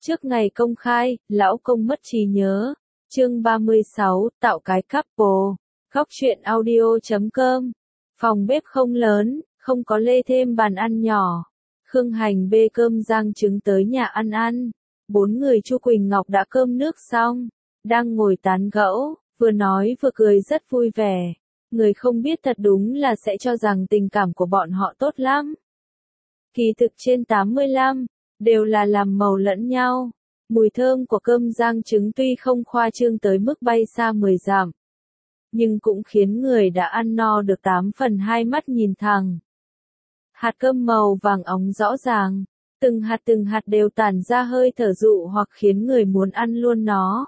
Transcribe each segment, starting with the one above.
Trước ngày công khai, lão công mất trí nhớ. Chương 36, tạo cái couple. Góc truyện audio.com. Phòng bếp không lớn, không có lê thêm bàn ăn nhỏ. Khương Hành bê cơm rang trứng tới nhà ăn. Bốn người Chu Quỳnh Ngọc đã cơm nước xong, đang ngồi tán gẫu, vừa nói vừa cười rất vui vẻ. Người không biết thật đúng là sẽ cho rằng tình cảm của bọn họ tốt lắm. Kỳ thực trên 85, đều là làm màu lẫn nhau. Mùi thơm của cơm rang trứng tuy không khoa trương tới mức bay xa 10 dặm, nhưng cũng khiến người đã ăn no được 8 phần 2 mắt nhìn thẳng. Hạt cơm màu vàng óng rõ ràng, từng hạt đều tản ra hơi thở dụ hoặc khiến người muốn ăn luôn nó.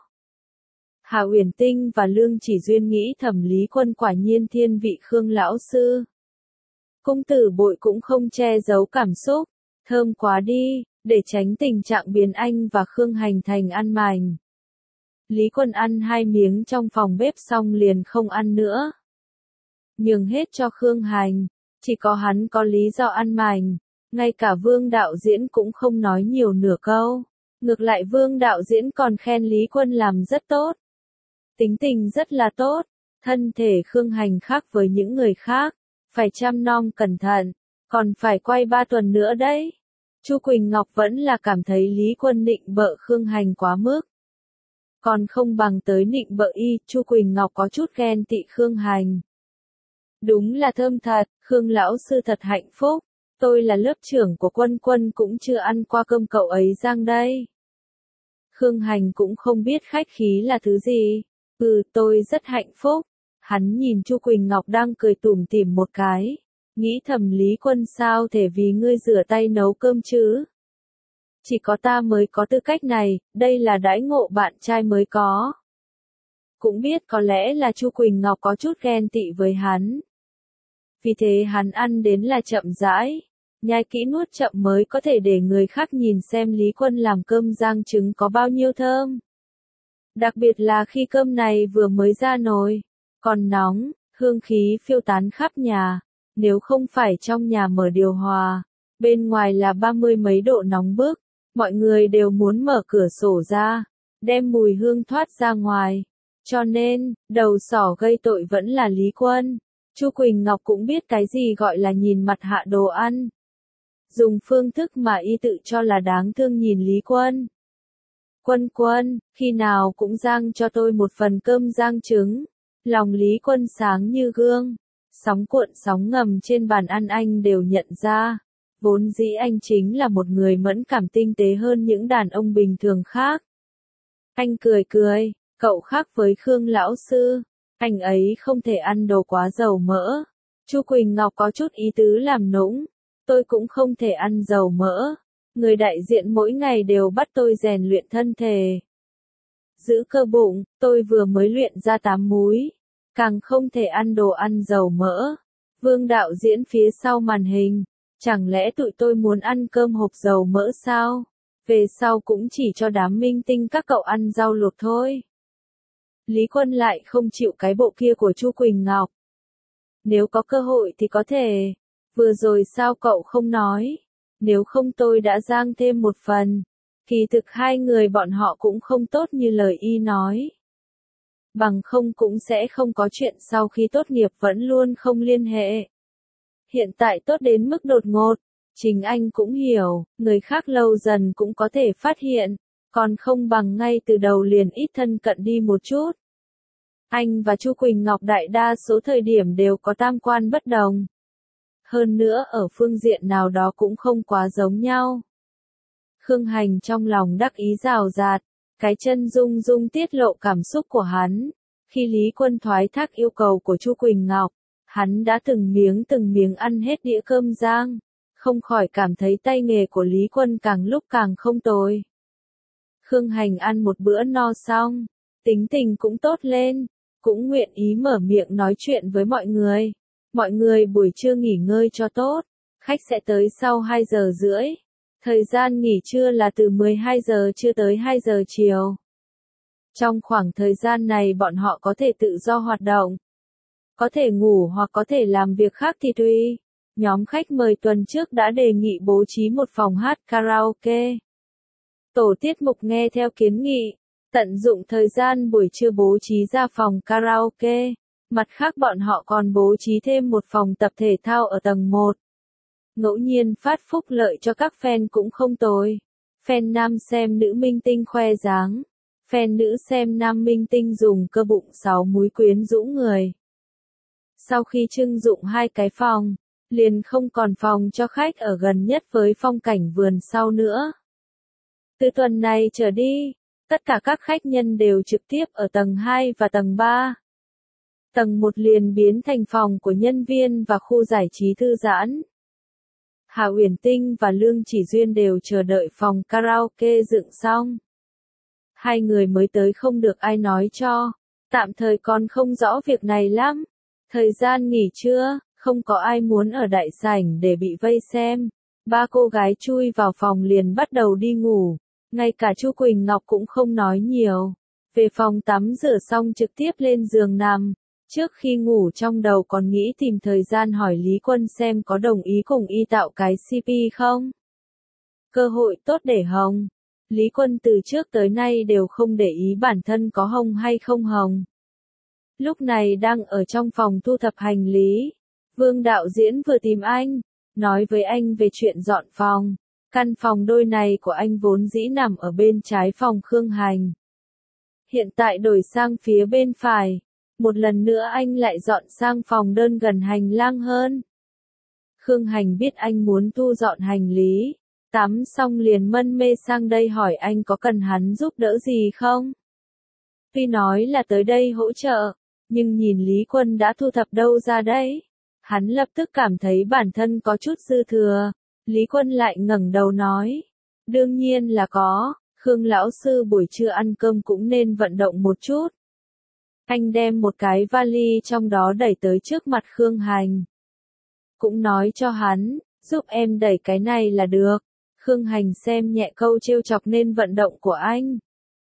Hà Uyển Tinh và Lương Chỉ Duyên nghĩ thẩm Lý Quân quả nhiên thiên vị Khương lão sư. Công tử Bội cũng không che giấu cảm xúc, thơm quá đi, để tránh tình trạng biến anh và Khương Hành thành ăn mành. Lý Quân ăn 2 miếng trong phòng bếp xong liền không ăn nữa. Nhường hết cho Khương Hành, chỉ có hắn có lý do ăn mành, ngay cả Vương đạo diễn cũng không nói nhiều nửa câu. Ngược lại Vương đạo diễn còn khen Lý Quân làm rất tốt. Tính tình rất là tốt, thân thể Khương Hành khác với những người khác, phải chăm nom cẩn thận, còn phải quay 3 tuần nữa đấy. Chu Quỳnh Ngọc vẫn là cảm thấy Lý Quân nịnh bợ Khương Hành quá mức. Còn không bằng tới nịnh bợ y, Chu Quỳnh Ngọc có chút ghen tị Khương Hành. Đúng là thơm thật, Khương lão sư thật hạnh phúc, tôi là lớp trưởng của Quân Quân cũng chưa ăn qua cơm cậu ấy rang đây. Khương Hành cũng không biết khách khí là thứ gì. Tôi rất hạnh phúc. Hắn nhìn Chu Quỳnh Ngọc đang cười tủm tỉm một cái, nghĩ thầm Lý Quân sao thể vì ngươi rửa tay nấu cơm chứ? Chỉ có ta mới có tư cách này, đây là đãi ngộ bạn trai mới có. Cũng biết có lẽ là Chu Quỳnh Ngọc có chút ghen tị với hắn. Vì thế hắn ăn đến là chậm rãi, nhai kỹ nuốt chậm mới có thể để người khác nhìn xem Lý Quân làm cơm rang trứng có bao nhiêu thơm. Đặc biệt là khi cơm này vừa mới ra nồi, còn nóng, hương khí phiêu tán khắp nhà, nếu không phải trong nhà mở điều hòa, bên ngoài là 30 mấy độ nóng bức, mọi người đều muốn mở cửa sổ ra, đem mùi hương thoát ra ngoài. Cho nên, đầu sỏ gây tội vẫn là Lý Quân. Chu Quỳnh Ngọc cũng biết cái gì gọi là nhìn mặt hạ đồ ăn. Dùng phương thức mà y tự cho là đáng thương nhìn Lý Quân. Quân, khi nào cũng rang cho tôi một phần cơm rang trứng. Lòng Lý Quân sáng như gương. Sóng cuộn sóng ngầm trên bàn ăn anh đều nhận ra. Vốn dĩ anh chính là một người mẫn cảm tinh tế hơn những đàn ông bình thường khác. Anh cười, cậu khác với Khương lão sư. Anh ấy không thể ăn đồ quá dầu mỡ. Chu Quỳnh Ngọc có chút ý tứ làm nũng. Tôi cũng không thể ăn dầu mỡ. Người đại diện mỗi ngày đều bắt tôi rèn luyện thân thể. Giữ cơ bụng, tôi vừa mới luyện ra 8 múi. Càng không thể ăn đồ ăn dầu mỡ. Vương đạo diễn phía sau màn hình. Chẳng lẽ tụi tôi muốn ăn cơm hộp dầu mỡ sao? Về sau cũng chỉ cho đám minh tinh các cậu ăn rau luộc thôi. Lý Quân lại không chịu cái bộ kia của Chu Quỳnh Ngọc. Nếu có cơ hội thì có thể. Vừa rồi sao cậu không nói? Nếu không tôi đã rang thêm một phần. Kỳ thực hai người bọn họ cũng không tốt như lời y nói. Bằng không cũng sẽ không có chuyện sau khi tốt nghiệp vẫn luôn không liên hệ. Hiện tại tốt đến mức đột ngột. Chính anh cũng hiểu, người khác lâu dần cũng có thể phát hiện. Còn không bằng ngay từ đầu liền ít thân cận đi một chút. Anh và Chu Quỳnh Ngọc đại đa số thời điểm đều có tam quan bất đồng. Hơn nữa ở phương diện nào đó cũng không quá giống nhau. Khương Hành trong lòng đắc ý rào rạt, cái chân rung tiết lộ cảm xúc của hắn. Khi Lý Quân thoái thác yêu cầu của Chu Quỳnh Ngọc, hắn đã từng miếng ăn hết đĩa cơm rang, không khỏi cảm thấy tay nghề của Lý Quân càng lúc càng không tồi. Khương Hành ăn một bữa no xong, tính tình cũng tốt lên, cũng nguyện ý mở miệng nói chuyện với mọi người. Mọi người buổi trưa nghỉ ngơi cho tốt, khách sẽ tới sau 2 giờ rưỡi. Thời gian nghỉ trưa là từ 12 giờ trưa tới 2 giờ chiều. Trong khoảng thời gian này bọn họ có thể tự do hoạt động, có thể ngủ hoặc có thể làm việc khác thì tùy. Nhóm khách mời tuần trước đã đề nghị bố trí một phòng hát karaoke. Tổ tiết mục nghe theo kiến nghị, tận dụng thời gian buổi trưa bố trí ra phòng karaoke, mặt khác bọn họ còn bố trí thêm một phòng tập thể thao ở tầng 1. Ngẫu nhiên phát phúc lợi cho các fan cũng không tồi. Fan nam xem nữ minh tinh khoe dáng, fan nữ xem nam minh tinh dùng cơ bụng 6 múi quyến rũ người. Sau khi trưng dụng 2 cái phòng, liền không còn phòng cho khách ở gần nhất với phong cảnh vườn sau nữa. Từ tuần này trở đi, tất cả các khách nhân đều trực tiếp ở tầng 2 và tầng 3. Tầng 1 liền biến thành phòng của nhân viên và khu giải trí thư giãn. Hà Uyển Tinh và Lương Chỉ Duyên đều chờ đợi phòng karaoke dựng xong. Hai người mới tới không được ai nói cho, tạm thời còn không rõ việc này lắm. Thời gian nghỉ trưa, không có ai muốn ở đại sảnh để bị vây xem. Ba cô gái chui vào phòng liền bắt đầu đi ngủ, ngay cả Chu Quỳnh Ngọc cũng không nói nhiều. Về phòng tắm rửa xong trực tiếp lên giường nằm. Trước khi ngủ trong đầu còn nghĩ tìm thời gian hỏi Lý Quân xem có đồng ý cùng y tạo cái CP không. Cơ hội tốt để hồng. Lý Quân từ trước tới nay đều không để ý bản thân có hồng hay không hồng. Lúc này đang ở trong phòng thu thập hành lý. Vương đạo diễn vừa tìm anh, nói với anh về chuyện dọn phòng. Căn phòng đôi này của anh vốn dĩ nằm ở bên trái phòng Khương Hành. Hiện tại đổi sang phía bên phải. Một lần nữa anh lại dọn sang phòng đơn gần hành lang hơn. Khương Hành biết anh muốn thu dọn hành lý. Tắm xong liền mân mê sang đây hỏi anh có cần hắn giúp đỡ gì không? Tuy nói là tới đây hỗ trợ, nhưng nhìn Lý Quân đã thu thập đâu ra đấy. Hắn lập tức cảm thấy bản thân có chút dư thừa. Lý Quân lại ngẩng đầu nói. Đương nhiên là có, Khương lão sư buổi trưa ăn cơm cũng nên vận động một chút. Anh đem một cái vali trong đó đẩy tới trước mặt Khương Hành. Cũng nói cho hắn, giúp em đẩy cái này là được. Khương Hành xem nhẹ câu trêu chọc nên vận động của anh.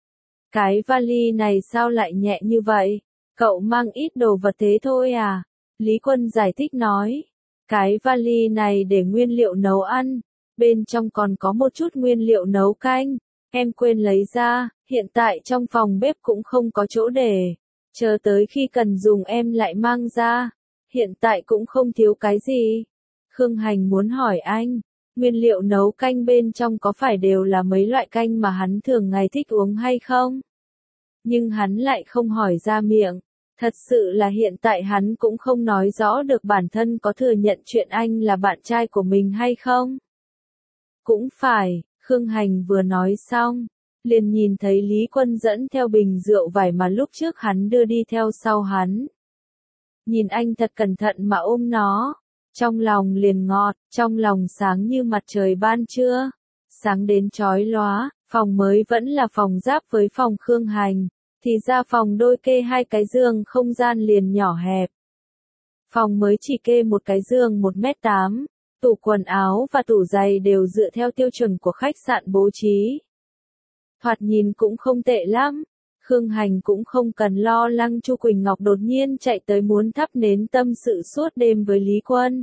Cái vali này sao lại nhẹ như vậy? Cậu mang ít đồ vật thế thôi à? Lý Quân giải thích nói. Cái vali này để nguyên liệu nấu ăn. Bên trong còn có một chút nguyên liệu nấu canh. Em quên lấy ra, hiện tại trong phòng bếp cũng không có chỗ để. Chờ tới khi cần dùng em lại mang ra. Hiện tại cũng không thiếu cái gì. Khương Hành muốn hỏi anh. Nguyên liệu nấu canh bên trong có phải đều là mấy loại canh mà hắn thường ngày thích uống hay không? Nhưng hắn lại không hỏi ra miệng. Thật sự là hiện tại hắn cũng không nói rõ được bản thân có thừa nhận chuyện anh là bạn trai của mình hay không. Cũng phải, Khương Hành vừa nói xong, liền nhìn thấy Lý Quân dẫn theo bình rượu vải mà lúc trước hắn đưa đi theo sau hắn. Nhìn anh thật cẩn thận mà ôm nó. Trong lòng liền ngọt, trong lòng sáng như mặt trời ban trưa. Sáng đến chói lóa, phòng mới vẫn là phòng giáp với phòng Khương Hành. Thì ra phòng đôi kê 2 cái giường không gian liền nhỏ hẹp. Phòng mới chỉ kê một cái giường 1m8, tủ quần áo và tủ giày đều dựa theo tiêu chuẩn của khách sạn bố trí. Thoạt nhìn cũng không tệ lắm. Khương Hành cũng không cần lo lắng Chu Quỳnh Ngọc đột nhiên chạy tới muốn thắp nến tâm sự suốt đêm với Lý Quân.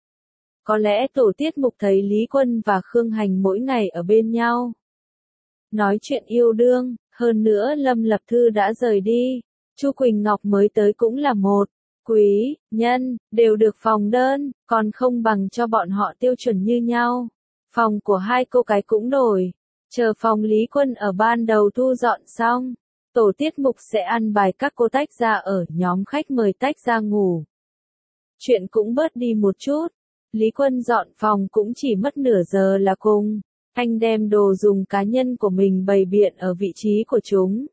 Có lẽ tổ tiết mục thấy Lý Quân và Khương Hành mỗi ngày ở bên nhau. Nói chuyện yêu đương, hơn nữa Lâm Lập Thư đã rời đi. Chu Quỳnh Ngọc mới tới cũng là một. Quý, nhân, đều được phòng đơn, còn không bằng cho bọn họ tiêu chuẩn như nhau. Phòng của hai cô cái cũng đổi. Chờ phòng Lý Quân ở ban đầu thu dọn xong. Tổ tiết mục sẽ ăn bài các cô tách ra ở nhóm khách mời tách ra ngủ. Chuyện cũng bớt đi một chút. Lý Quân dọn phòng cũng chỉ mất nửa giờ là cùng. Anh đem đồ dùng cá nhân của mình bày biện ở vị trí của chúng.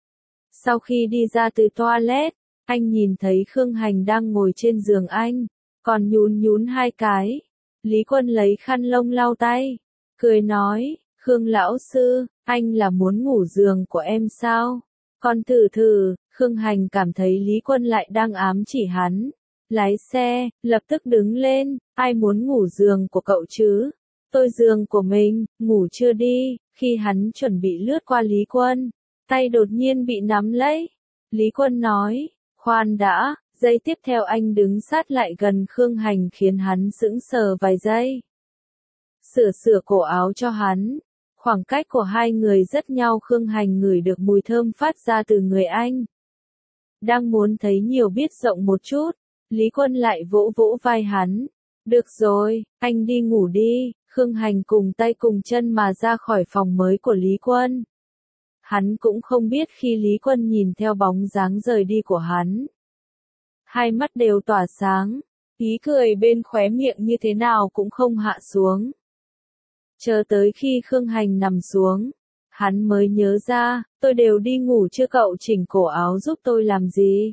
Sau khi đi ra từ toilet, anh nhìn thấy Khương Hành đang ngồi trên giường anh, còn nhún nhún 2 cái. Lý Quân lấy khăn lông lau tay, cười nói, Khương lão sư, anh là muốn ngủ giường của em sao? Còn thử thử, Khương Hành cảm thấy Lý Quân lại đang ám chỉ hắn. Lái xe, lập tức đứng lên, ai muốn ngủ giường của cậu chứ? Tôi giường của mình, ngủ chưa đi, khi hắn chuẩn bị lướt qua Lý Quân, tay đột nhiên bị nắm lấy. Lý Quân nói, khoan đã, giây tiếp theo anh đứng sát lại gần Khương Hành khiến hắn sững sờ vài giây. Sửa cổ áo cho hắn, Khoảng cách của hai người rất nhau, Khương Hành ngửi được mùi thơm phát ra từ người anh. Đang muốn thấy nhiều biết rộng một chút, Lý Quân lại vỗ vỗ vai hắn. Được rồi, anh đi ngủ đi. Khương Hành cùng tay cùng chân mà ra khỏi phòng mới của Lý Quân. Hắn cũng không biết khi Lý Quân nhìn theo bóng dáng rời đi của hắn. Hai mắt đều tỏa sáng, ý cười bên khóe miệng như thế nào cũng không hạ xuống. Chờ tới khi Khương Hành nằm xuống, hắn mới nhớ ra, tôi đều đi ngủ chưa, cậu chỉnh cổ áo giúp tôi làm gì?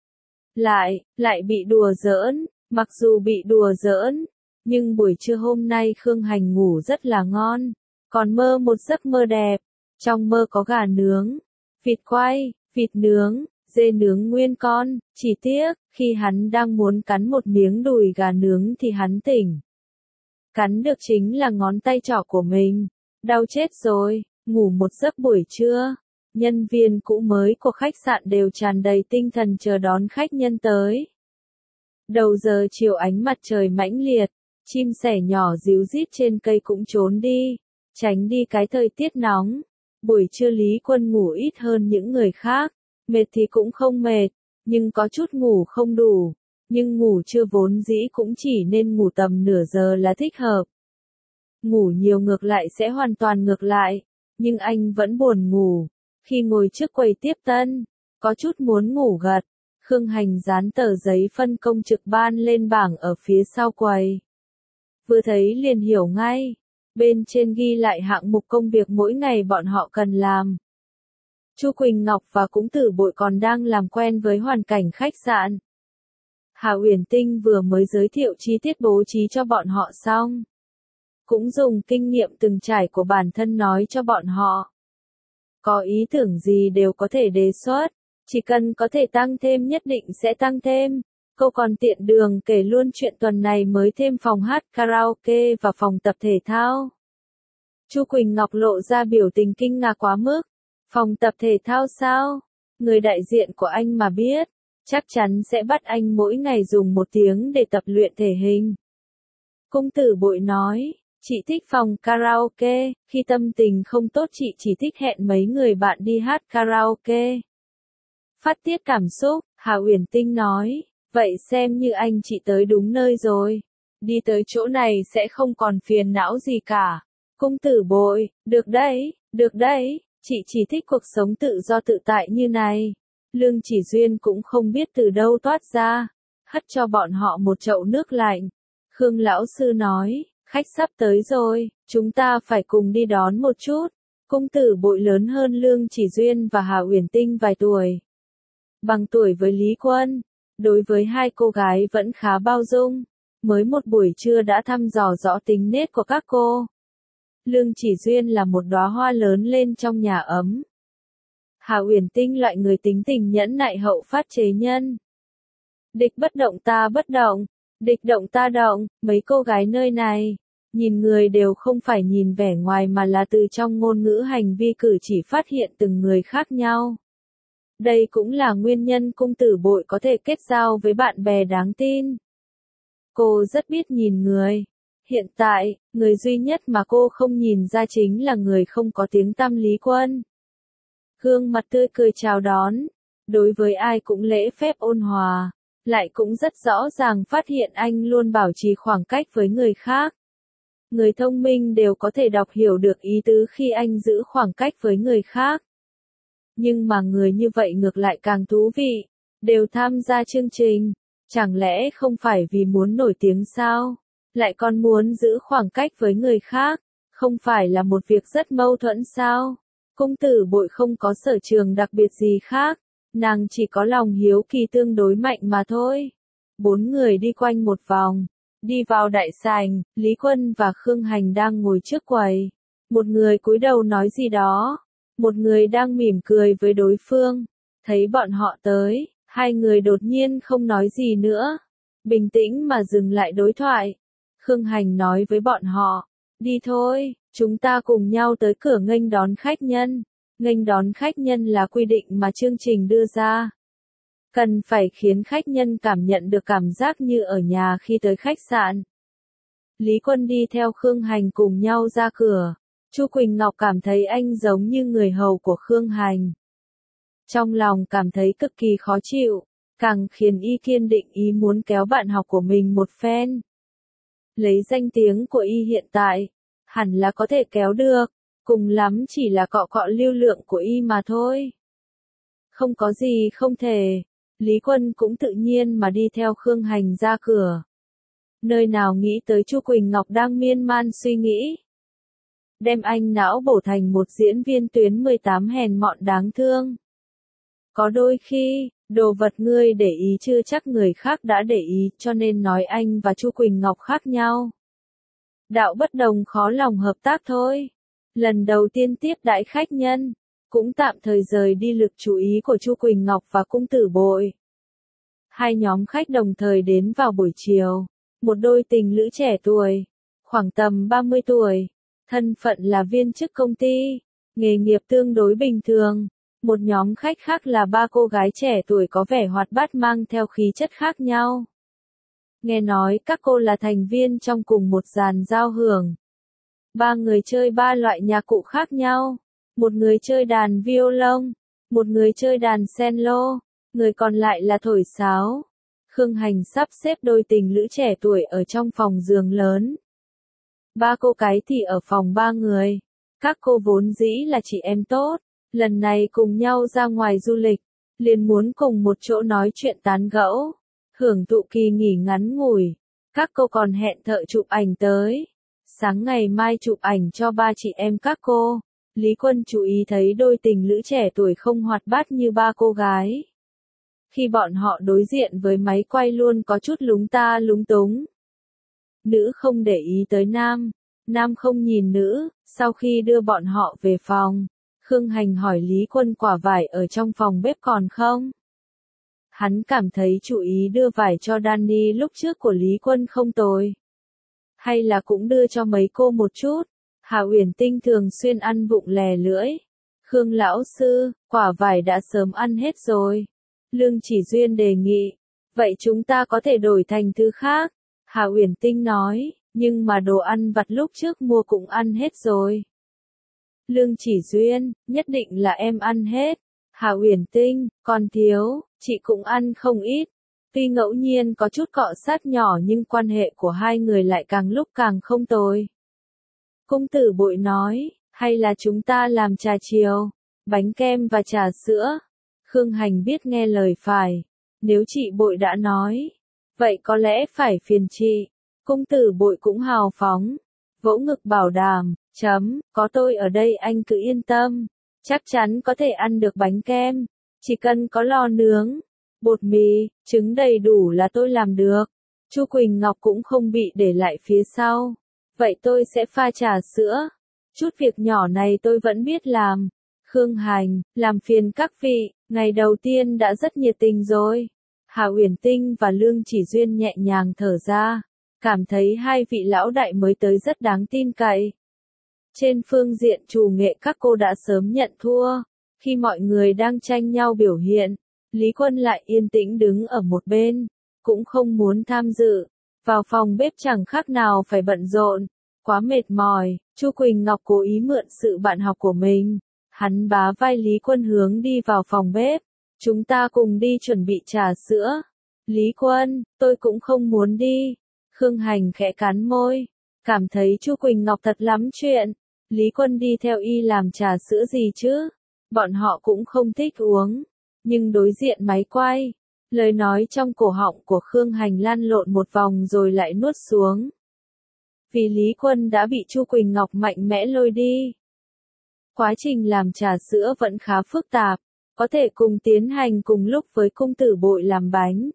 Lại bị đùa giỡn, mặc dù bị đùa giỡn, nhưng buổi trưa hôm nay Khương Hành ngủ rất là ngon, còn mơ một giấc mơ đẹp. Trong mơ có gà nướng, vịt quay, vịt nướng, dê nướng nguyên con, chỉ tiếc, khi hắn đang muốn cắn một miếng đùi gà nướng thì hắn tỉnh. Cắn được chính là ngón tay trỏ của mình, đau chết rồi, ngủ một giấc buổi trưa. Nhân viên cũ mới của khách sạn đều tràn đầy tinh thần chờ đón khách nhân tới. Đầu giờ chiều ánh mặt trời mãnh liệt, chim sẻ nhỏ ríu rít trên cây cũng trốn đi, tránh đi cái thời tiết nóng. Buổi trưa Lý Quân ngủ ít hơn những người khác, mệt thì cũng không mệt, nhưng có chút ngủ không đủ, nhưng ngủ trưa vốn dĩ cũng chỉ nên ngủ tầm nửa giờ là thích hợp. Ngủ nhiều ngược lại sẽ hoàn toàn ngược lại, nhưng anh vẫn buồn ngủ. Khi ngồi trước quầy tiếp tân, có chút muốn ngủ gật, Khương Hành dán tờ giấy phân công trực ban lên bảng ở phía sau quầy. Vừa thấy liền hiểu ngay. Bên trên ghi lại hạng mục công việc mỗi ngày bọn họ cần làm. Chu Quỳnh Ngọc và Cũng Tử Bội còn đang làm quen với hoàn cảnh khách sạn. Hà Uyển Tinh vừa mới giới thiệu chi tiết bố trí cho bọn họ xong. Cũng dùng kinh nghiệm từng trải của bản thân nói cho bọn họ. Có ý tưởng gì đều có thể đề xuất, chỉ cần có thể tăng thêm nhất định sẽ tăng thêm. Cô còn tiện đường kể luôn chuyện tuần này mới thêm phòng hát karaoke và phòng tập thể thao. Chu Quỳnh Ngọc lộ ra biểu tình kinh ngạc quá mức. Phòng tập thể thao sao? Người đại diện của anh mà biết, chắc chắn sẽ bắt anh mỗi ngày dùng 1 tiếng để tập luyện thể hình. Cung Tử Bội nói, chị thích phòng karaoke, khi tâm tình không tốt chị chỉ thích hẹn mấy người bạn đi hát karaoke. Phát tiết cảm xúc, Hà Uyển Tinh nói. Vậy xem như anh chị tới đúng nơi rồi. Đi tới chỗ này sẽ không còn phiền não gì cả. Cung Tử Bội, được đấy, chị chỉ thích cuộc sống tự do tự tại như này. Lương Chỉ Duyên cũng không biết từ đâu toát ra, hất cho bọn họ một chậu nước lạnh. Khương lão sư nói, khách sắp tới rồi, chúng ta phải cùng đi đón một chút. Cung Tử Bội lớn hơn Lương Chỉ Duyên và Hà Uyển Tinh vài tuổi. Bằng tuổi với Lý Quân. Đối với hai cô gái vẫn khá bao dung, mới một buổi trưa đã thăm dò rõ tính nết của các cô. Lương Chỉ Duyên là một đóa hoa lớn lên trong nhà ấm. Hà Uyển Tinh loại người tính tình nhẫn nại hậu phát chế nhân. Địch bất động ta bất động, địch động ta động, mấy cô gái nơi này, nhìn người đều không phải nhìn vẻ ngoài mà là từ trong ngôn ngữ hành vi cử chỉ phát hiện từng người khác nhau. Đây cũng là nguyên nhân Cung Tử Bội có thể kết giao với bạn bè đáng tin. Cô rất biết nhìn người. Hiện tại, người duy nhất mà cô không nhìn ra chính là người không có tiếng tăm Lý Quân. Gương mặt tươi cười chào đón, đối với ai cũng lễ phép ôn hòa, lại cũng rất rõ ràng phát hiện anh luôn bảo trì khoảng cách với người khác. Người thông minh đều có thể đọc hiểu được ý tứ khi anh giữ khoảng cách với người khác. Nhưng mà người như vậy ngược lại càng thú vị, đều tham gia chương trình, chẳng lẽ không phải vì muốn nổi tiếng sao? Lại còn muốn giữ khoảng cách với người khác, không phải là một việc rất mâu thuẫn sao? Cung Tử Bội không có sở trường đặc biệt gì khác, nàng chỉ có lòng hiếu kỳ tương đối mạnh mà thôi. 4 người đi quanh một vòng, đi vào đại sảnh, Lý Quân và Khương Hành đang ngồi trước quầy. Một người cúi đầu nói gì đó, một người đang mỉm cười với đối phương. Thấy bọn họ tới, hai người đột nhiên không nói gì nữa, bình tĩnh mà dừng lại đối thoại. Khương Hành nói với bọn họ, đi thôi, chúng ta cùng nhau tới cửa nghênh đón khách nhân. Nghênh đón khách nhân là quy định mà chương trình đưa ra. Cần phải khiến khách nhân cảm nhận được cảm giác như ở nhà khi tới khách sạn. Lý Quân đi theo Khương Hành cùng nhau ra cửa. Chu Quỳnh Ngọc cảm thấy anh giống như người hầu của Khương Hành. Trong lòng cảm thấy cực kỳ khó chịu, càng khiến y kiên định ý muốn kéo bạn học của mình một phen. Lấy danh tiếng của y hiện tại, hẳn là có thể kéo được, cùng lắm chỉ là cọ cọ lưu lượng của y mà thôi. Không có gì không thể, Lý Quân cũng tự nhiên mà đi theo Khương Hành ra cửa. Nơi nào nghĩ tới Chu Quỳnh Ngọc đang miên man suy nghĩ. Đem anh não bổ thành một diễn viên tuyến 18 hèn mọn đáng thương. Có đôi khi, đồ vật ngươi để ý chưa chắc người khác đã để ý, cho nên nói anh và Chu Quỳnh Ngọc khác nhau. Đạo bất đồng khó lòng hợp tác thôi. Lần đầu tiên tiếp đãi khách nhân, cũng tạm thời rời đi lực chú ý của Chu Quỳnh Ngọc và cung tử bội. Hai nhóm khách đồng thời đến vào buổi chiều. Một đôi tình lữ trẻ tuổi, khoảng tầm 30 tuổi, thân phận là viên chức công ty, nghề nghiệp tương đối bình thường. Một nhóm khách khác là ba cô gái trẻ tuổi có vẻ hoạt bát mang theo khí chất khác nhau. Nghe nói các cô là thành viên trong cùng một dàn giao hưởng. Ba người chơi ba loại nhạc cụ khác nhau. Một người chơi đàn violon, một người chơi đàn cello, người còn lại là thổi sáo. Khương Hành sắp xếp đôi tình lữ trẻ tuổi ở trong phòng giường lớn. Ba cô cái thì ở phòng ba người. Các cô vốn dĩ là chị em tốt, lần này cùng nhau ra ngoài du lịch, liền muốn cùng một chỗ nói chuyện tán gẫu, hưởng thụ kỳ nghỉ ngắn ngủi. Các cô còn hẹn thợ chụp ảnh tới. Sáng ngày mai chụp ảnh cho ba chị em các cô. Lý Quân chú ý thấy đôi tình lữ trẻ tuổi không hoạt bát như ba cô gái. Khi bọn họ đối diện với máy quay luôn có chút lúng ta lúng túng. Nữ không để ý tới nam, nam không nhìn nữ. Sau khi đưa bọn họ về phòng, Khương Hành hỏi Lý Quân quả vải ở trong phòng bếp còn không? Hắn cảm thấy chú ý đưa vải cho Danny lúc trước của Lý Quân không tồi. Hay là cũng đưa cho mấy cô một chút. Hà Uyển Tinh thường xuyên ăn vụng lè lưỡi. Khương lão sư, quả vải đã sớm ăn hết rồi. Lương Chỉ Duyên đề nghị. Vậy chúng ta có thể đổi thành thứ khác. Hà Uyển Tinh nói, nhưng mà đồ ăn vặt lúc trước mua cũng ăn hết rồi. Lương Chỉ Duyên, nhất định là em ăn hết. Hà Uyển Tinh, còn thiếu, chị cũng ăn không ít. Tuy ngẫu nhiên có chút cọ sát nhỏ nhưng quan hệ của hai người lại càng lúc càng không tồi. Cung tử bội nói, hay là chúng ta làm trà chiều, bánh kem và trà sữa. Khương Hành biết nghe lời phải. Nếu chị bội đã nói, vậy có lẽ phải phiền chị. Cung tử bội cũng hào phóng, vỗ ngực bảo đảm, có tôi ở đây anh cứ yên tâm. Chắc chắn có thể ăn được bánh kem, chỉ cần có lò nướng, bột mì, trứng đầy đủ là tôi làm được. Chu Quỳnh Ngọc cũng không bị để lại phía sau. Vậy tôi sẽ pha trà sữa. Chút việc nhỏ này tôi vẫn biết làm. Khương Hành, làm phiền các vị, ngày đầu tiên đã rất nhiệt tình rồi. Hà Uyển Tinh và Lương Chỉ Duyên nhẹ nhàng thở ra, cảm thấy hai vị lão đại mới tới rất đáng tin cậy. Trên phương diện trù nghệ các cô đã sớm nhận thua. Khi mọi người đang tranh nhau biểu hiện, Lý Quân lại yên tĩnh đứng ở một bên, cũng không muốn tham dự. Vào phòng bếp chẳng khác nào phải bận rộn, quá mệt mỏi. Chu Quỳnh Ngọc cố ý mượn sự bạn học của mình. Hắn bá vai Lý Quân hướng đi vào phòng bếp. Chúng ta cùng đi chuẩn bị trà sữa. Lý Quân, tôi cũng không muốn đi. Khương Hành khẽ cắn môi, cảm thấy Chu Quỳnh Ngọc thật lắm chuyện. Lý Quân đi theo y làm trà sữa gì chứ? Bọn họ cũng không thích uống. Nhưng đối diện máy quay, lời nói trong cổ họng của Khương Hành lăn lộn một vòng rồi lại nuốt xuống. Vì Lý Quân đã bị Chu Quỳnh Ngọc mạnh mẽ lôi đi. Quá trình làm trà sữa vẫn khá phức tạp, có thể cùng tiến hành cùng lúc với cung tử bội làm bánh.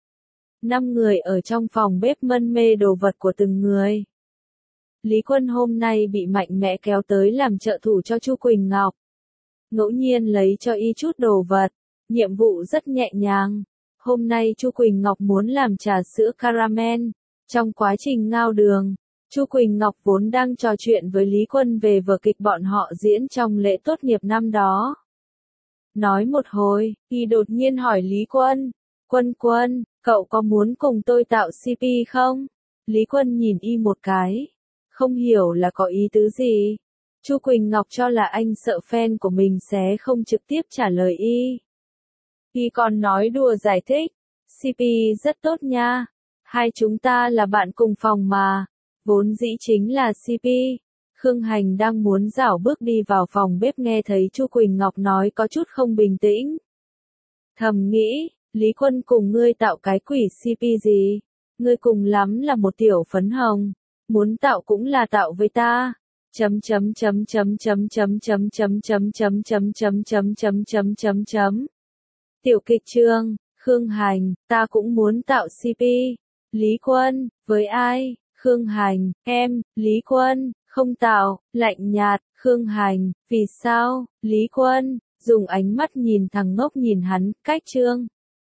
5 người ở trong phòng bếp mân mê đồ vật của từng người. Lý Quân hôm nay bị mạnh mẽ kéo tới làm trợ thủ cho Chu Quỳnh Ngọc. Ngẫu nhiên lấy cho y chút đồ vật, nhiệm vụ rất nhẹ nhàng. Hôm nay Chu Quỳnh Ngọc muốn làm trà sữa caramel. Trong quá trình ngao đường, Chu Quỳnh Ngọc vốn đang trò chuyện với Lý Quân về vở kịch bọn họ diễn trong lễ tốt nghiệp năm đó. Nói một hồi, y đột nhiên hỏi Lý Quân, Quân, cậu có muốn cùng tôi tạo CP không? Lý Quân nhìn y một cái, không hiểu là có ý tứ gì. Chu Quỳnh Ngọc cho là anh sợ fan của mình sẽ không trực tiếp trả lời y. Y còn nói đùa giải thích, CP rất tốt nha, hai chúng ta là bạn cùng phòng mà, vốn dĩ chính là CP. Khương Hành đang muốn rảo bước đi vào phòng bếp nghe thấy Chu Quỳnh Ngọc nói có chút không bình tĩnh. Thầm nghĩ, Lý Quân cùng ngươi tạo cái quỷ CP gì? Ngươi cùng lắm là một tiểu phấn hồng, muốn tạo cũng là tạo với ta. Chấm chấm chấm chấm chấm chấm chấm chấm chấm chấm chấm chấm chấm chấm chấm chấm chấm. Tiểu kịch chương, Khương Hành, ta cũng muốn tạo CP. Lý Quân, với ai? Khương Hành, em, Lý Quân, không tạo, lạnh nhạt, Khương Hành, vì sao? Lý Quân, dùng ánh mắt nhìn thằng ngốc nhìn hắn, cách chương.